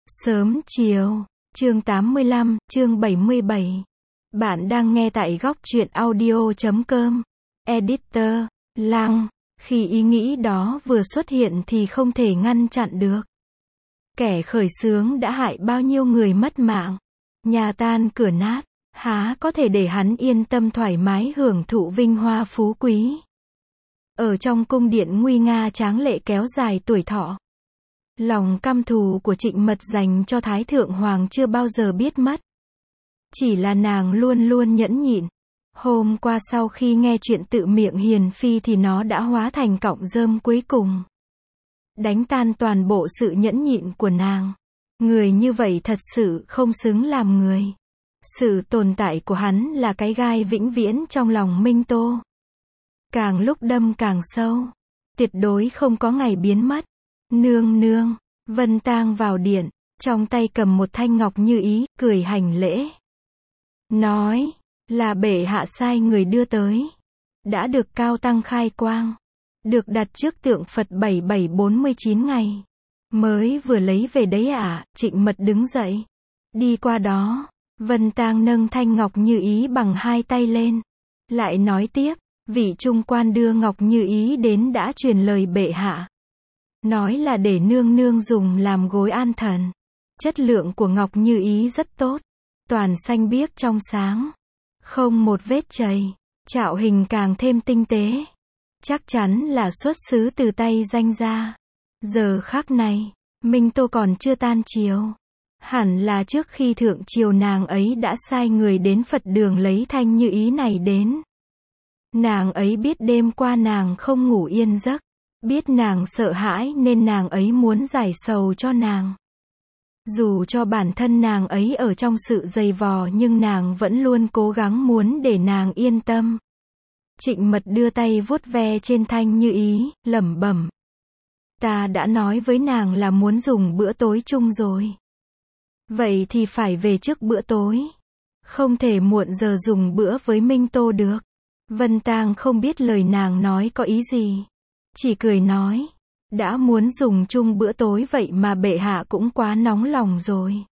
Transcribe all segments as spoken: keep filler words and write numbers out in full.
Sớm chiều, chương tám mươi lăm, chương bảy mươi bảy. Bạn đang nghe tại góc truyện audio chấm com. Editor, Lăng, khi ý nghĩ đó vừa xuất hiện thì không thể ngăn chặn được. Kẻ khởi xướng đã hại bao nhiêu người mất mạng. Nhà tan cửa nát, há có thể để hắn yên tâm thoải mái hưởng thụ vinh hoa phú quý. Ở trong cung điện nguy nga tráng lệ kéo dài tuổi thọ. Lòng căm thù của Trịnh Mật dành cho Thái Thượng Hoàng chưa bao giờ biết mất. Chỉ là nàng luôn luôn nhẫn nhịn. Hôm qua sau khi nghe chuyện tự miệng hiền phi thì nó đã hóa thành cọng rơm cuối cùng. Đánh tan toàn bộ sự nhẫn nhịn của nàng. Người như vậy thật sự không xứng làm người. Sự tồn tại của hắn là cái gai vĩnh viễn trong lòng Minh Tô. Càng lúc đâm càng sâu. Tuyệt đối không có ngày biến mất. Nương nương, Vân Tang vào điện, trong tay cầm một thanh ngọc như ý, cười hành lễ. Nói, là bệ hạ sai người đưa tới. Đã được cao tăng khai quang. Được đặt trước tượng Phật bảy bảy bốn mươi chín ngày. Mới vừa lấy về đấy ạ, à, Trịnh Mật đứng dậy. Đi qua đó, Vân Tang nâng thanh ngọc như ý bằng hai tay lên. Lại nói tiếp, vị trung quan đưa ngọc như ý đến đã truyền lời bệ hạ. Nói là để nương nương dùng làm gối an thần. Chất lượng của ngọc như ý rất tốt. Toàn xanh biếc trong sáng. Không một vết chày. Trạo hình càng thêm tinh tế. Chắc chắn là xuất xứ từ tay danh gia. Giờ khắc này, Minh Tô còn chưa tan chiều. Hẳn là trước khi thượng triều nàng ấy đã sai người đến Phật đường lấy thanh như ý này đến. Nàng ấy biết đêm qua nàng không ngủ yên giấc. Biết nàng sợ hãi nên nàng ấy muốn giải sầu cho nàng. Dù cho bản thân nàng ấy ở trong sự dày vò nhưng nàng vẫn luôn cố gắng muốn để nàng yên tâm. Trịnh Mật đưa tay vuốt ve trên thanh như ý, lẩm bẩm. Ta đã nói với nàng là muốn dùng bữa tối chung rồi. Vậy thì phải về trước bữa tối. Không thể muộn giờ dùng bữa với Minh Tô được. Vân Tang không biết lời nàng nói có ý gì. Chỉ cười nói, đã muốn dùng chung bữa tối vậy mà bệ hạ cũng quá nóng lòng rồi.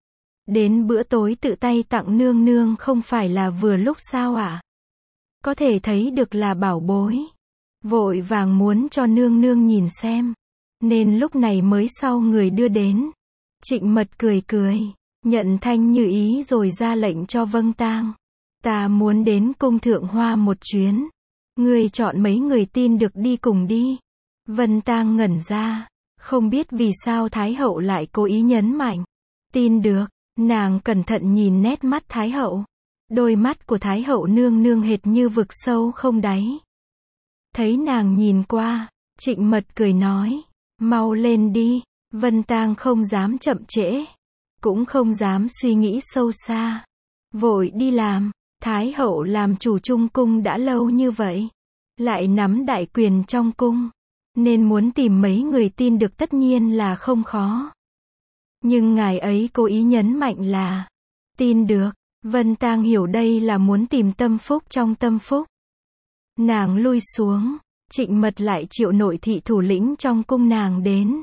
Đến bữa tối tự tay tặng nương nương không phải là vừa lúc sao ạ? À? Có thể thấy được là bảo bối. Vội vàng muốn cho nương nương nhìn xem. Nên lúc này mới sau người đưa đến. Trịnh Mật cười cười, nhận thanh như ý rồi ra lệnh cho Vân Tang. Ta muốn đến cung Thượng Hoa một chuyến. Ngươi chọn mấy người tin được đi cùng đi. Vân Tang ngẩn ra. Không biết vì sao Thái Hậu lại cố ý nhấn mạnh. Tin được. Nàng cẩn thận nhìn nét mắt Thái Hậu. Đôi mắt của Thái Hậu nương nương hệt như vực sâu không đáy. Thấy nàng nhìn qua, Trịnh Mật cười nói. Mau lên đi. Vân Tang không dám chậm trễ. Cũng không dám suy nghĩ sâu xa. Vội đi làm. Thái Hậu làm chủ trung cung đã lâu như vậy. Lại nắm đại quyền trong cung. Nên muốn tìm mấy người tin được tất nhiên là không khó. Nhưng ngài ấy cố ý nhấn mạnh là tin được. Vân Tang hiểu đây là muốn tìm tâm phúc trong tâm phúc. Nàng lui xuống. Trịnh Mật lại triệu nội thị thủ lĩnh trong cung nàng đến.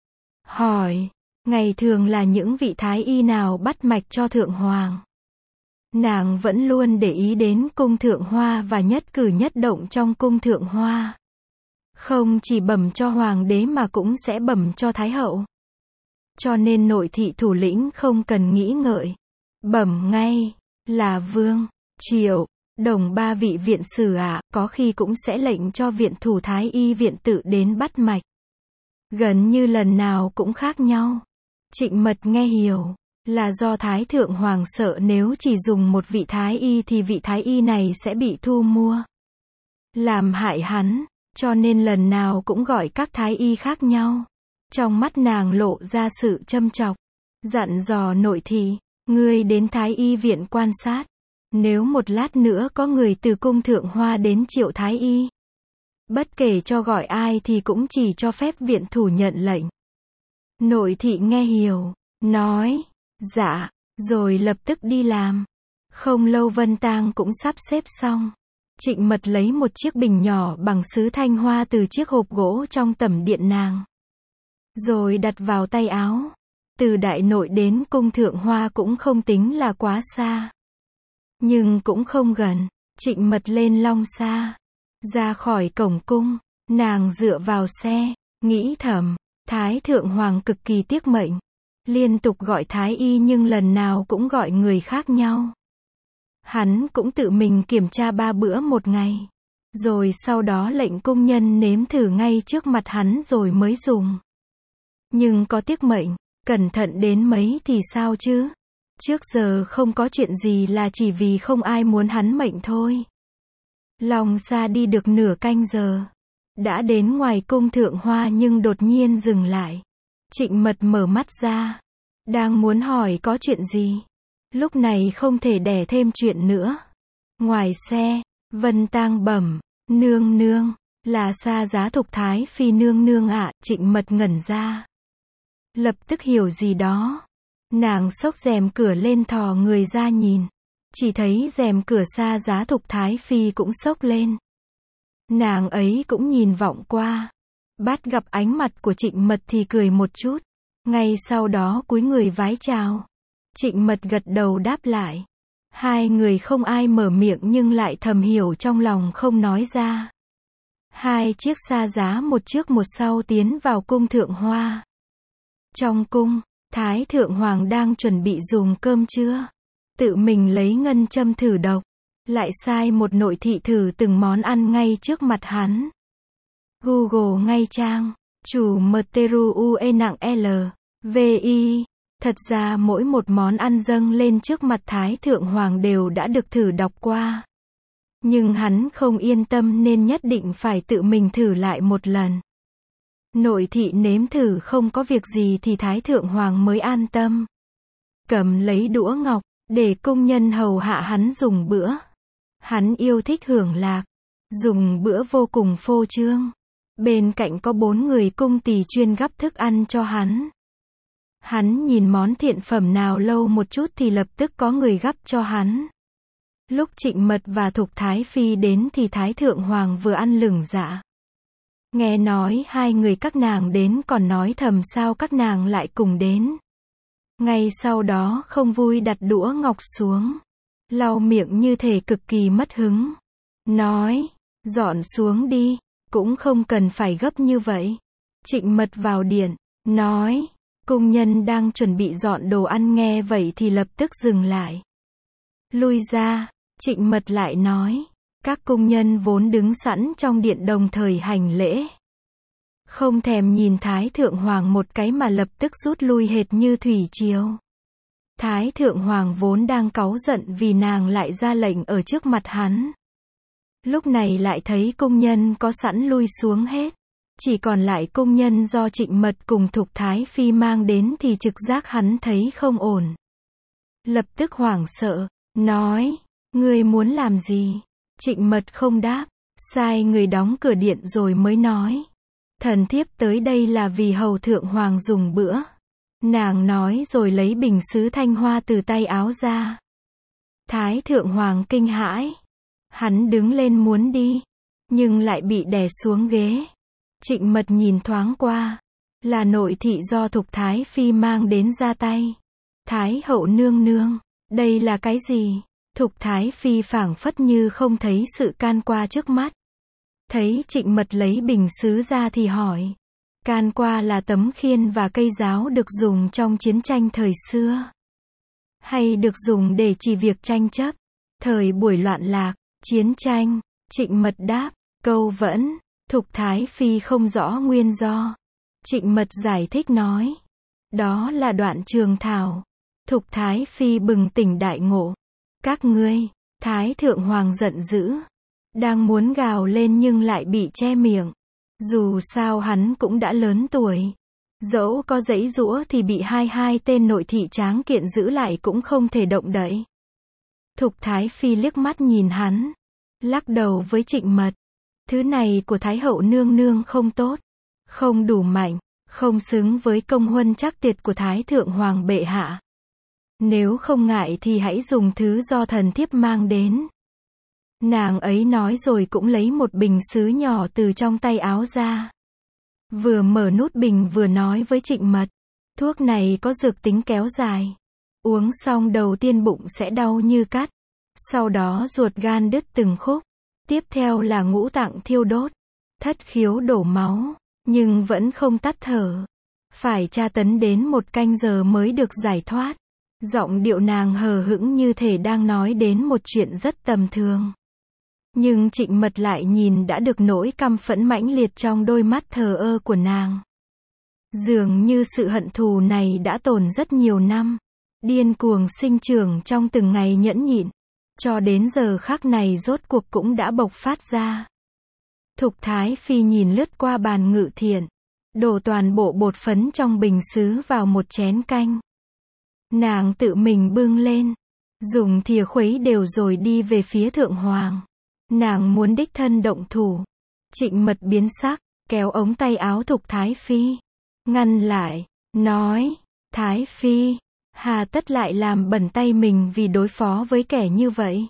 Hỏi, ngày thường là những vị thái y nào bắt mạch cho Thượng Hoàng? Nàng vẫn luôn để ý đến cung Thượng Hoa và nhất cử nhất động trong cung Thượng Hoa. Không chỉ bẩm cho Hoàng đế mà cũng sẽ bẩm cho Thái Hậu. Cho nên nội thị thủ lĩnh không cần nghĩ ngợi. Bẩm ngay, là Vương, Triệu, Đồng ba vị viện sử ạ, à, có khi cũng sẽ lệnh cho viện thủ Thái y viện tự đến bắt mạch. Gần như lần nào cũng khác nhau. Trịnh Mật nghe hiểu. Là do Thái Thượng Hoàng sợ nếu chỉ dùng một vị Thái y thì vị Thái y này sẽ bị thu mua. Làm hại hắn, cho nên lần nào cũng gọi các Thái y khác nhau. Trong mắt nàng lộ ra sự châm chọc. Dặn dò nội thị, ngươi đến Thái y viện quan sát. Nếu một lát nữa có người từ cung Thượng Hoa đến triệu Thái y. Bất kể cho gọi ai thì cũng chỉ cho phép viện thủ nhận lệnh. Nội thị nghe hiểu, nói. Dạ, rồi lập tức đi làm. Không lâu Vân Tang cũng sắp xếp xong. Trịnh Mật lấy một chiếc bình nhỏ bằng sứ thanh hoa từ chiếc hộp gỗ trong tẩm điện nàng. Rồi đặt vào tay áo. Từ Đại Nội đến cung Thượng Hoa cũng không tính là quá xa. Nhưng cũng không gần. Trịnh Mật lên long xa. Ra khỏi cổng cung, nàng dựa vào xe, nghĩ thầm, Thái Thượng Hoàng cực kỳ tiếc mệnh. Liên tục gọi Thái Y nhưng lần nào cũng gọi người khác nhau. Hắn cũng tự mình kiểm tra ba bữa một ngày. Rồi sau đó lệnh cung nhân nếm thử ngay trước mặt hắn rồi mới dùng. Nhưng có tiếc mệnh, cẩn thận đến mấy thì sao chứ? Trước giờ không có chuyện gì là chỉ vì không ai muốn hắn mệnh thôi. Long xa đi được nửa canh giờ. Đã đến ngoài cung Thượng Hoa nhưng đột nhiên dừng lại. Trịnh Mật mở mắt ra. Đang muốn hỏi có chuyện gì. Lúc này không thể đẻ thêm chuyện nữa. Ngoài xe, Vân Tang bẩm, nương nương, là Sa Giá Thục Thái Phi nương nương ạ. Trịnh Mật ngẩn ra. Lập tức hiểu gì đó. Nàng xốc rèm cửa lên thò người ra nhìn. Chỉ thấy rèm cửa Sa Giá Thục Thái Phi cũng xốc lên. Nàng ấy cũng nhìn vọng qua. Bắt gặp ánh mặt của Trịnh Mật thì cười một chút. Ngay sau đó cúi người vái chào. Trịnh Mật gật đầu đáp lại. Hai người không ai mở miệng nhưng lại thầm hiểu trong lòng không nói ra. Hai chiếc xa giá một trước một sau tiến vào cung Thượng Hoa. Trong cung, Thái Thượng Hoàng đang chuẩn bị dùng cơm trưa. Tự mình lấy ngân châm thử độc. Lại sai một nội thị thử từng món ăn ngay trước mặt hắn. Google ngay trang. Chủ Mteru ue nặng L. Vi. Thật ra mỗi một món ăn dâng lên trước mặt Thái Thượng Hoàng đều đã được thử đọc qua. Nhưng hắn không yên tâm nên nhất định phải tự mình thử lại một lần. Nội thị nếm thử không có việc gì thì Thái Thượng Hoàng mới an tâm. Cầm lấy đũa ngọc, để cung nhân hầu hạ hắn dùng bữa. Hắn yêu thích hưởng lạc. Dùng bữa vô cùng phô trương. Bên cạnh có bốn người cung tỳ chuyên gắp thức ăn cho hắn. Hắn nhìn món thiện phẩm nào lâu một chút thì lập tức có người gắp cho hắn. Lúc Trịnh Mật và Thục Thái Phi đến thì Thái Thượng Hoàng vừa ăn lửng dạ. Nghe nói hai người các nàng đến còn nói thầm sao các nàng lại cùng đến. Ngay sau đó không vui đặt đũa ngọc xuống. Lau miệng như thể cực kỳ mất hứng. Nói, dọn xuống đi, cũng không cần phải gấp như vậy. Trịnh Mật vào điện, nói, cung nhân đang chuẩn bị dọn đồ ăn nghe vậy thì lập tức dừng lại. Lui ra, Trịnh Mật lại nói, các cung nhân vốn đứng sẵn trong điện đồng thời hành lễ. Không thèm nhìn Thái Thượng Hoàng một cái mà lập tức rút lui hệt như thủy triều. Thái Thượng Hoàng vốn đang cáu giận vì nàng lại ra lệnh ở trước mặt hắn. Lúc này lại thấy cung nhân có sẵn lui xuống hết. Chỉ còn lại cung nhân do Trịnh Mật cùng Thục Thái Phi mang đến thì trực giác hắn thấy không ổn. Lập tức hoảng sợ, nói, ngươi muốn làm gì? Trịnh Mật không đáp, sai người đóng cửa điện rồi mới nói. Thần thiếp tới đây là vì hầu Thượng Hoàng dùng bữa. Nàng nói rồi lấy bình sứ thanh hoa từ tay áo ra. Thái Thượng Hoàng kinh hãi. Hắn đứng lên muốn đi, nhưng lại bị đè xuống ghế. Trịnh Mật nhìn thoáng qua, là nội thị do Thục Thái Phi mang đến ra tay. Thái hậu nương nương, đây là cái gì? Thục Thái Phi phảng phất như không thấy sự can qua trước mắt. Thấy Trịnh Mật lấy bình sứ ra thì hỏi. Can qua là tấm khiên và cây giáo được dùng trong chiến tranh thời xưa. Hay được dùng để chỉ việc tranh chấp. Thời buổi loạn lạc, chiến tranh, Trịnh Mật đáp, câu vẫn. Thục Thái Phi không rõ nguyên do. Trịnh Mật giải thích nói. Đó là đoạn trường thảo. Thục Thái Phi bừng tỉnh đại ngộ. Các ngươi, Thái Thượng Hoàng giận dữ. Đang muốn gào lên nhưng lại bị che miệng. Dù sao hắn cũng đã lớn tuổi. Dẫu có giãy giũa thì bị hai hai tên nội thị tráng kiện giữ lại cũng không thể động đậy. Thục Thái Phi liếc mắt nhìn hắn. Lắc đầu với Trịnh Mật. Thứ này của Thái hậu nương nương không tốt. Không đủ mạnh. Không xứng với công huân trắc tuyệt của Thái Thượng Hoàng bệ hạ. Nếu không ngại thì hãy dùng thứ do thần thiếp mang đến. Nàng ấy nói rồi cũng lấy một bình sứ nhỏ từ trong tay áo ra. Vừa mở nút bình vừa nói với Trịnh Mật. Thuốc này có dược tính kéo dài. Uống xong đầu tiên bụng sẽ đau như cắt. Sau đó ruột gan đứt từng khúc. Tiếp theo là ngũ tạng thiêu đốt. Thất khiếu đổ máu. Nhưng vẫn không tắt thở. Phải tra tấn đến một canh giờ mới được giải thoát. Giọng điệu nàng hờ hững như thể đang nói đến một chuyện rất tầm thường. Nhưng Trịnh Mật lại nhìn đã được nỗi căm phẫn mãnh liệt trong đôi mắt thờ ơ của nàng. Dường như sự hận thù này đã tồn rất nhiều năm. Điên cuồng sinh trưởng trong từng ngày nhẫn nhịn. Cho đến giờ khắc này rốt cuộc cũng đã bộc phát ra. Thục Thái Phi nhìn lướt qua bàn ngự thiện. Đổ toàn bộ bột phấn trong bình sứ vào một chén canh. Nàng tự mình bưng lên. Dùng thìa khuấy đều rồi đi về phía Thượng Hoàng. Nàng muốn đích thân động thủ. Trịnh Mật biến sắc, kéo ống tay áo Thục Thái Phi. Ngăn lại, nói, Thái Phi, hà tất lại làm bẩn tay mình vì đối phó với kẻ như vậy.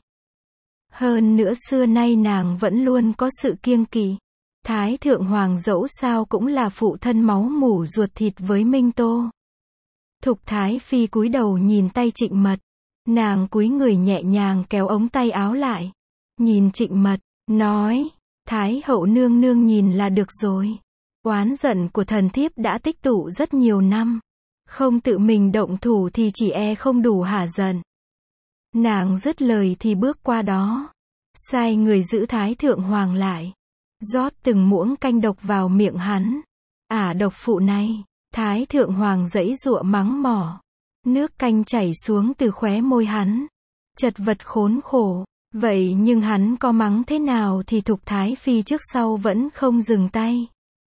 Hơn nữa xưa nay nàng vẫn luôn có sự kiêng kỵ. Thái Thượng Hoàng dẫu sao cũng là phụ thân máu mủ ruột thịt với Minh Tô. Thục Thái Phi cúi đầu nhìn tay Trịnh Mật. Nàng cúi người nhẹ nhàng kéo ống tay áo lại. Nhìn Trịnh Mật, nói, Thái hậu nương nương nhìn là được rồi. Oán giận của thần thiếp đã tích tụ rất nhiều năm. Không tự mình động thủ thì chỉ e không đủ hả giận. Nàng dứt lời thì bước qua đó. Sai người giữ Thái Thượng Hoàng lại. Rót từng muỗng canh độc vào miệng hắn. Ả độc phụ này. Thái Thượng Hoàng giãy giụa mắng mỏ. Nước canh chảy xuống từ khóe môi hắn. Chật vật khốn khổ. Vậy nhưng hắn có mắng thế nào thì Thục Thái Phi trước sau vẫn không dừng tay.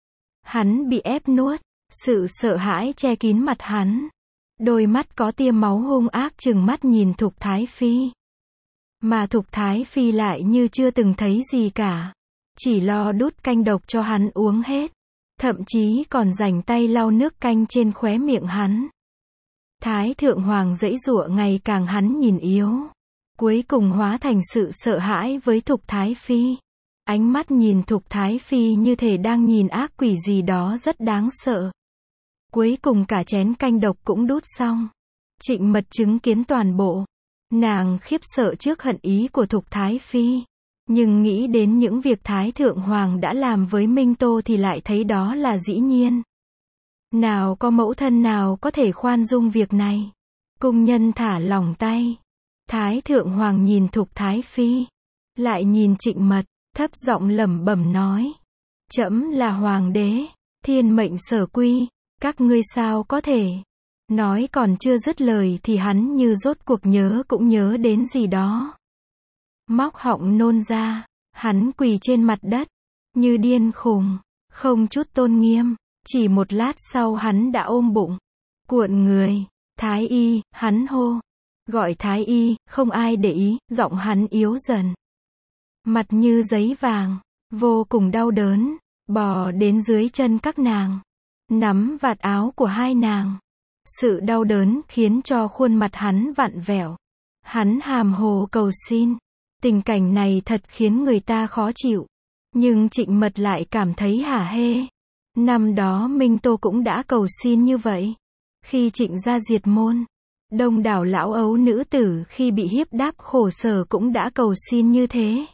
Hắn bị ép nuốt. Sự sợ hãi che kín mặt hắn. Đôi mắt có tia máu hung ác trừng mắt nhìn Thục Thái Phi. Mà Thục Thái Phi lại như chưa từng thấy gì cả. Chỉ lo đút canh độc cho hắn uống hết. Thậm chí còn dành tay lau nước canh trên khóe miệng hắn. Thái Thượng Hoàng giãy giụa ngày càng hắn nhìn yếu. Cuối cùng hóa thành sự sợ hãi với Thục Thái Phi. Ánh mắt nhìn Thục Thái Phi như thể đang nhìn ác quỷ gì đó rất đáng sợ. Cuối cùng cả chén canh độc cũng đút xong. Trịnh Mật chứng kiến toàn bộ. Nàng khiếp sợ trước hận ý của Thục Thái Phi. Nhưng nghĩ đến những việc Thái Thượng Hoàng đã làm với Minh Tô thì lại thấy đó là dĩ nhiên. Nào có mẫu thân nào có thể khoan dung việc này. Cung nhân thả lỏng tay. Thái Thượng Hoàng nhìn Thục Thái Phi. Lại nhìn Trịnh Mật, thấp giọng lẩm bẩm nói. Trẫm là Hoàng đế. Thiên mệnh sở quy. Các ngươi sao có thể. Nói còn chưa dứt lời thì hắn như rốt cuộc nhớ cũng nhớ đến gì đó. Móc họng nôn ra. Hắn quỳ trên mặt đất. Như điên khùng. Không chút tôn nghiêm. Chỉ một lát sau hắn đã ôm bụng. Cuộn người. Thái y, hắn hô. Gọi Thái y, không ai để ý, giọng hắn yếu dần. Mặt như giấy vàng. Vô cùng đau đớn. Bò đến dưới chân các nàng. Nắm vạt áo của hai nàng. Sự đau đớn khiến cho khuôn mặt hắn vặn vẹo. Hắn hàm hồ cầu xin. Tình cảnh này thật khiến người ta khó chịu. Nhưng Trịnh Mật lại cảm thấy hả hê. Năm đó Minh Tô cũng đã cầu xin như vậy. Khi Trịnh gia diệt môn, đông đảo lão ấu nữ tử khi bị hiếp đáp khổ sở cũng đã cầu xin như thế.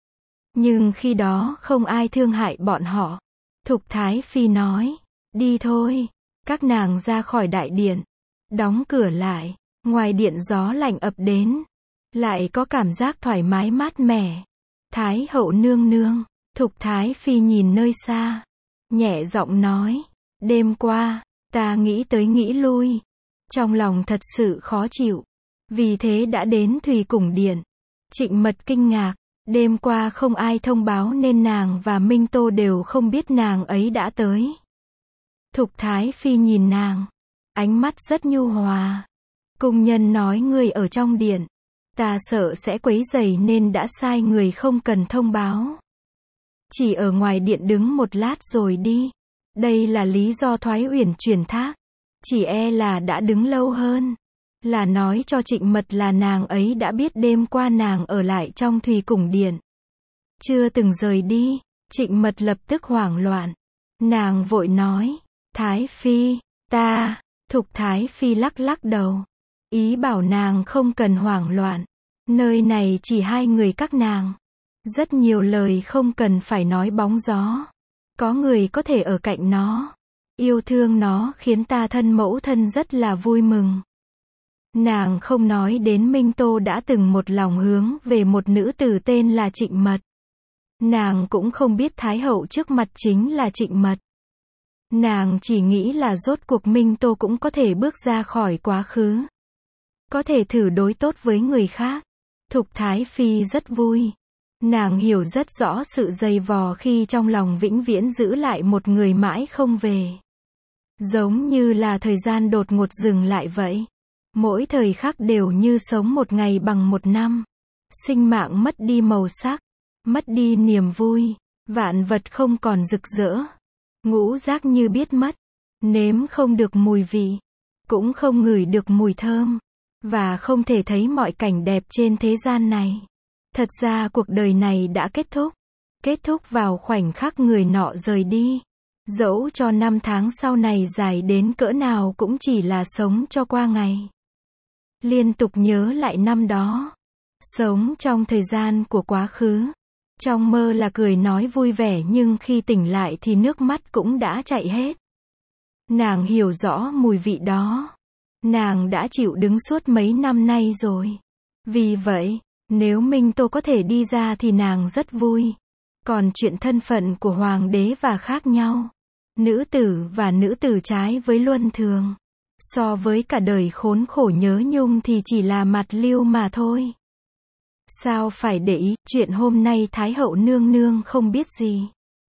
Nhưng khi đó không ai thương hại bọn họ. Thục Thái Phi nói, đi thôi. Các nàng ra khỏi đại điện. Đóng cửa lại. Ngoài điện gió lạnh ập đến. Lại có cảm giác thoải mái mát mẻ. Thái hậu nương nương. Thục Thái Phi nhìn nơi xa. Nhẹ giọng nói. Đêm qua, ta nghĩ tới nghĩ lui. Trong lòng thật sự khó chịu. Vì thế đã đến Thùy Cung Điện. Trịnh Mật kinh ngạc. Đêm qua không ai thông báo nên nàng và Minh Tô đều không biết nàng ấy đã tới. Thục Thái Phi nhìn nàng. Ánh mắt rất nhu hòa. Cung nhân nói ngươi ở trong điện. Ta sợ sẽ quấy rầy nên đã sai người không cần thông báo. Chỉ ở ngoài điện đứng một lát rồi đi. Đây là lý do Thoái Uyển truyền thác. Chỉ e là đã đứng lâu hơn. Là nói cho Trịnh Mật là nàng ấy đã biết đêm qua nàng ở lại trong Thùy Cung Điện. Chưa từng rời đi. Trịnh Mật lập tức hoảng loạn. Nàng vội nói. Thái Phi, ta, Thục Thái Phi lắc lắc đầu. Ý bảo nàng không cần hoảng loạn. Nơi này chỉ hai người các nàng. Rất nhiều lời không cần phải nói bóng gió. Có người có thể ở cạnh nó. Yêu thương nó khiến ta thân mẫu thân rất là vui mừng. Nàng không nói đến Minh Tô đã từng một lòng hướng về một nữ tử tên là Trịnh Mật. Nàng cũng không biết Thái hậu trước mặt chính là Trịnh Mật. Nàng chỉ nghĩ là rốt cuộc Minh Tô cũng có thể bước ra khỏi quá khứ. Có thể thử đối tốt với người khác. Thục Thái Phi rất vui. Nàng hiểu rất rõ sự dày vò khi trong lòng vĩnh viễn giữ lại một người mãi không về. Giống như là thời gian đột ngột dừng lại vậy. Mỗi thời khắc đều như sống một ngày bằng một năm. Sinh mạng mất đi màu sắc, mất đi niềm vui, vạn vật không còn rực rỡ. Ngũ giác như biết mất, nếm không được mùi vị, cũng không ngửi được mùi thơm, và không thể thấy mọi cảnh đẹp trên thế gian này. Thật ra cuộc đời này đã kết thúc, kết thúc vào khoảnh khắc người nọ rời đi. Dẫu cho năm tháng sau này dài đến cỡ nào cũng chỉ là sống cho qua ngày. Liên tục nhớ lại năm đó. Sống trong thời gian của quá khứ. Trong mơ là cười nói vui vẻ nhưng khi tỉnh lại thì nước mắt cũng đã chạy hết. Nàng hiểu rõ mùi vị đó. Nàng đã chịu đứng suốt mấy năm nay rồi. Vì vậy, nếu Minh Tô có thể đi ra thì nàng rất vui. Còn chuyện thân phận của hoàng đế và khác nhau. Nữ tử và nữ tử trái với luân thường. So với cả đời khốn khổ nhớ nhung thì chỉ là mặt lưu mà thôi. Sao phải để ý, chuyện hôm nay Thái hậu nương nương không biết gì.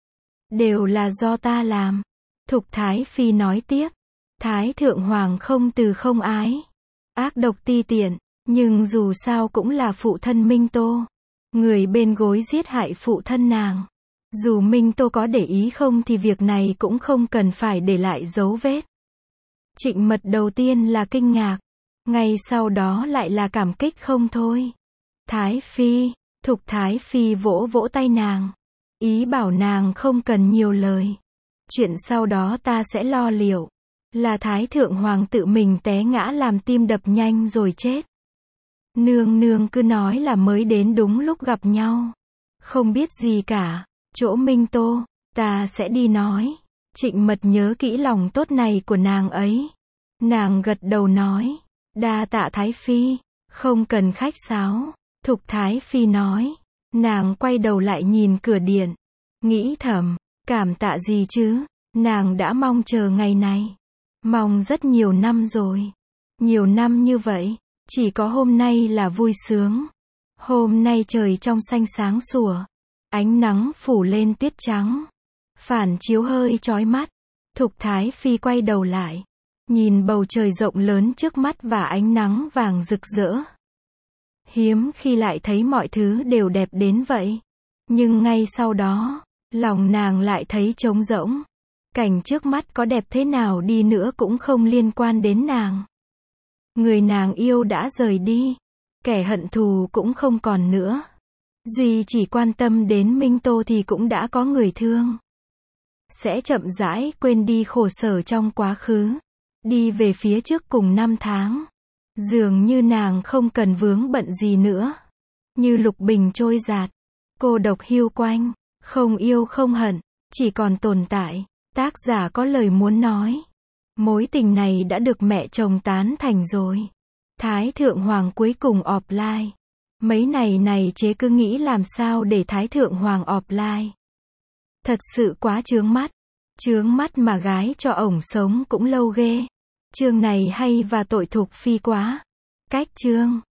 Đều là do ta làm. Thục Thái Phi nói tiếp. Thái thượng hoàng không từ không ái. Ác độc ti tiện, nhưng dù sao cũng là phụ thân Minh Tô. Người bên gối giết hại phụ thân nàng. Dù Minh Tô có để ý không thì việc này cũng không cần phải để lại dấu vết. Trịnh Mật đầu tiên là kinh ngạc. Ngay sau đó lại là cảm kích không thôi. Thái Phi, Thục Thái Phi vỗ vỗ tay nàng. Ý bảo nàng không cần nhiều lời. Chuyện sau đó ta sẽ lo liệu. Là Thái thượng hoàng tự mình té ngã làm tim đập nhanh rồi chết. Nương nương cứ nói là mới đến đúng lúc gặp nhau. Không biết gì cả. Chỗ Minh Tô, ta sẽ đi nói. Trịnh Mật nhớ kỹ lòng tốt này của nàng ấy. Nàng gật đầu nói. Đa tạ Thái Phi. Không cần khách sáo. Thục Thái Phi nói. Nàng quay đầu lại nhìn cửa điện. Nghĩ thầm. Cảm tạ gì chứ. Nàng đã mong chờ ngày này. Mong rất nhiều năm rồi. Nhiều năm như vậy. Chỉ có hôm nay là vui sướng. Hôm nay trời trong xanh sáng sủa. Ánh nắng phủ lên tuyết trắng. Phản chiếu hơi chói mắt. Thục Thái Phi quay đầu lại. Nhìn bầu trời rộng lớn trước mắt và ánh nắng vàng rực rỡ. Hiếm khi lại thấy mọi thứ đều đẹp đến vậy. Nhưng ngay sau đó, lòng nàng lại thấy trống rỗng. Cảnh trước mắt có đẹp thế nào đi nữa cũng không liên quan đến nàng. Người nàng yêu đã rời đi. Kẻ hận thù cũng không còn nữa. Duy chỉ quan tâm đến Minh Tô thì cũng đã có người thương. Sẽ chậm rãi quên đi khổ sở trong quá khứ. Đi về phía trước cùng năm tháng. Dường như nàng không cần vướng bận gì nữa. Như lục bình trôi giạt. Cô độc hiu quanh. Không yêu không hận. Chỉ còn tồn tại. Tác giả có lời muốn nói. Mối tình này đã được mẹ chồng tán thành rồi. Thái thượng hoàng cuối cùng offline. Mấy này này chế cứ nghĩ làm sao để Thái thượng hoàng offline. Thật sự quá chướng mắt. Chướng mắt mà gái cho ổng sống cũng lâu ghê. Chương này hay và tội Thục Phi quá. Cách chương